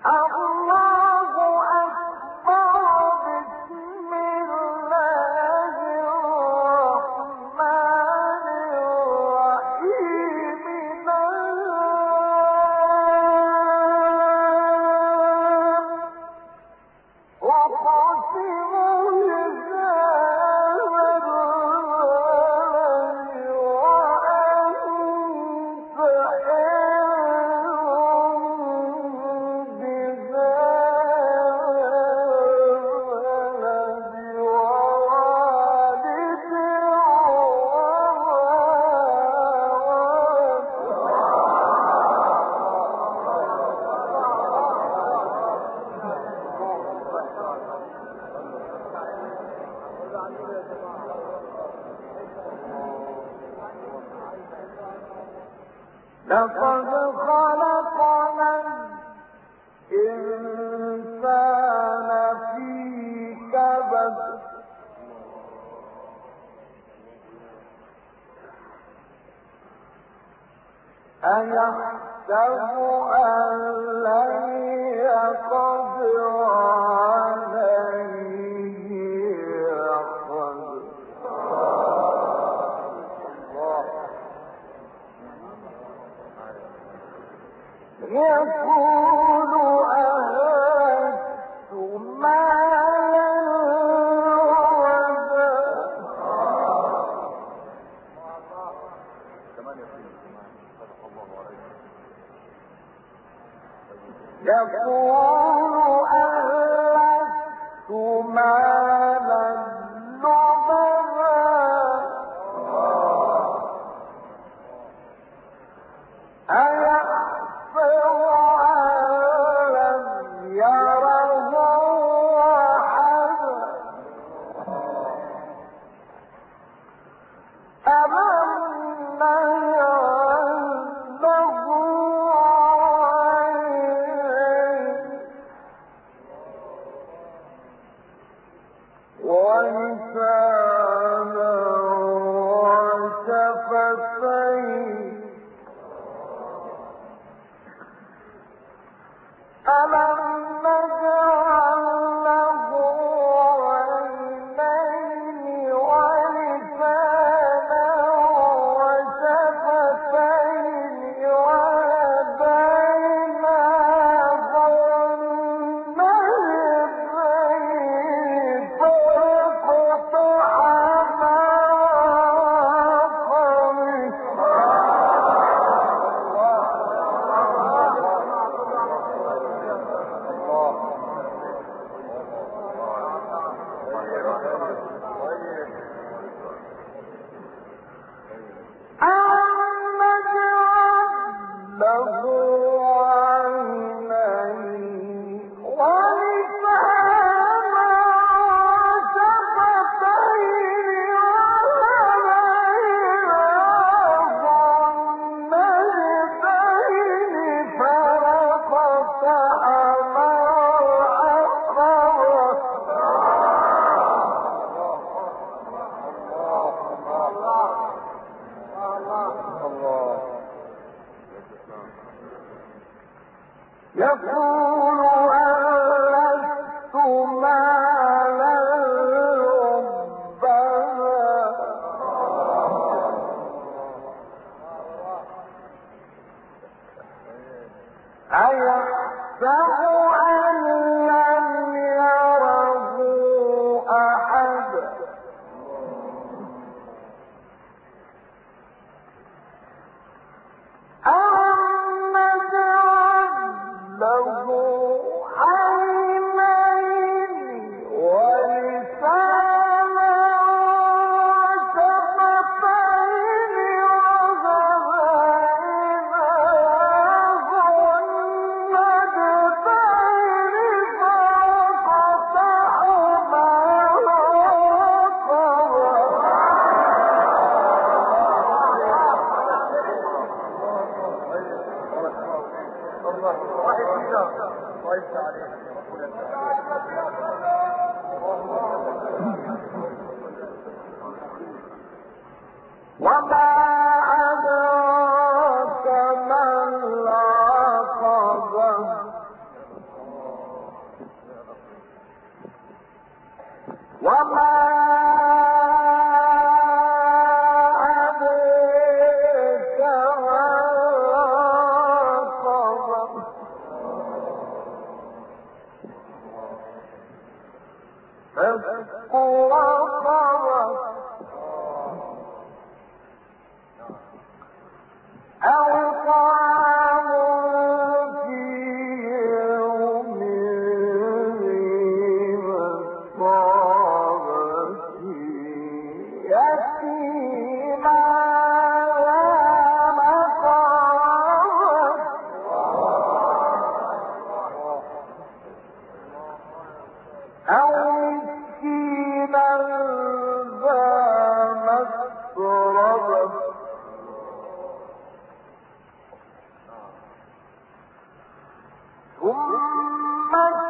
لقد خلقنا الإنسان في كبد أيحسب أن لن يقدر عليه أحد يقول أهلكت مالا لبدا يقول أهلكت مالا لبدا أيحسب أن لم يره أحد ألم نجعل له عينين ولسانا وشفتين ألم نجعل له عينين ولسانا وشفتين وهديناه النجدين فاقتحم يقول أهلكت مالا لبدا أيحسب أن لم يره أحد له عينين ولسانا وشفتين وهديناه النجدين فاقتحم وما أدراك ما العقبة فك رقبة أو طعام في يوم ذي مسغبة يتيما ذا مقربة أو مسكينا ذا مسربة ثم